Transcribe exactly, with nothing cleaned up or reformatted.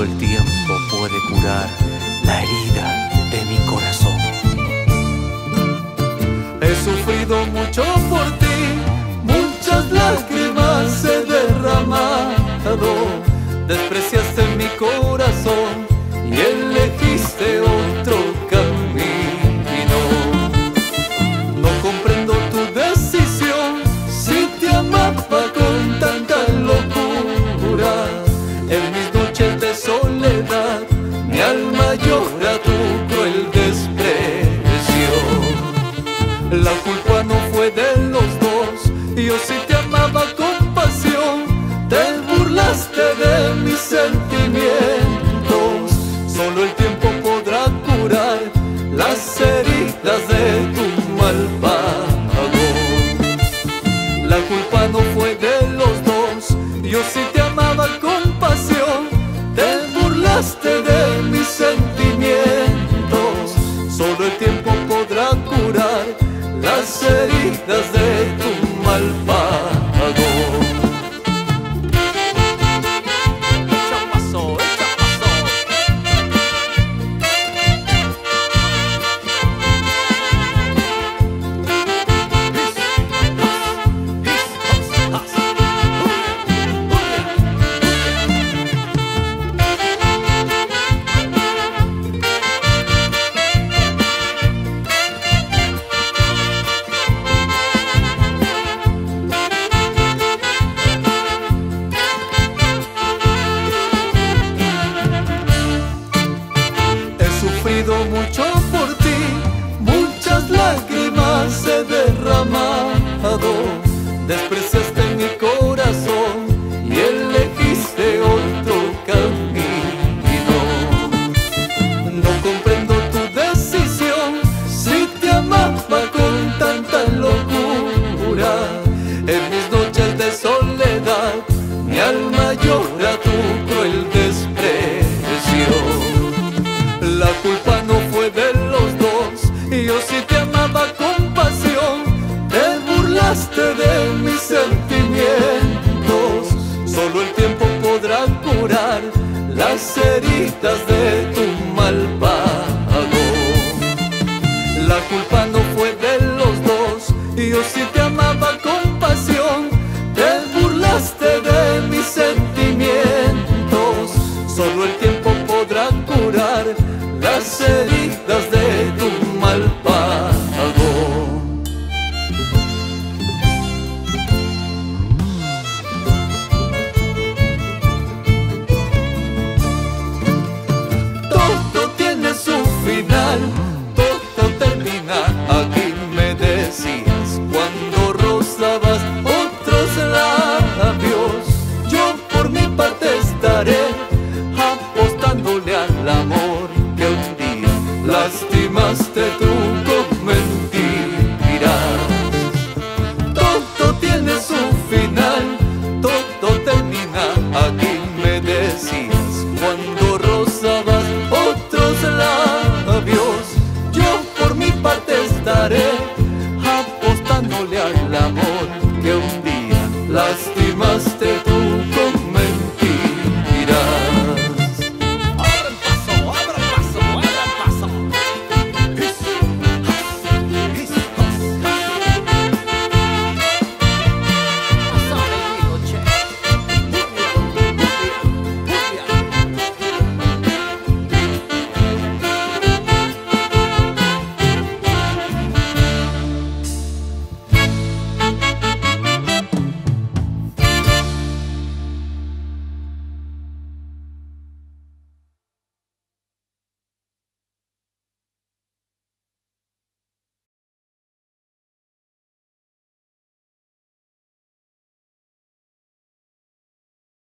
Solo el tiempo puede curar la herida de mi corazón. He sufrido mucho por ti, muchas lágrimas he derramado. Despreciaste mi corazón y elegiste otro camino. No comprendo tu decisión, si te amaba con tanta locura. En mis noches de soledad mi alma llora tu cruel desprecio. La culpa no fue de los dos, yo sí te amaba con pasión. Te burlaste de mis sentimientos, solo el tiempo podrá curar las heridas de tu mal pago. La culpa no fue de los dos, yo sí te amaba con pasión. Te burlaste de mis sentimientos, solo el tiempo podrá curar las heridas de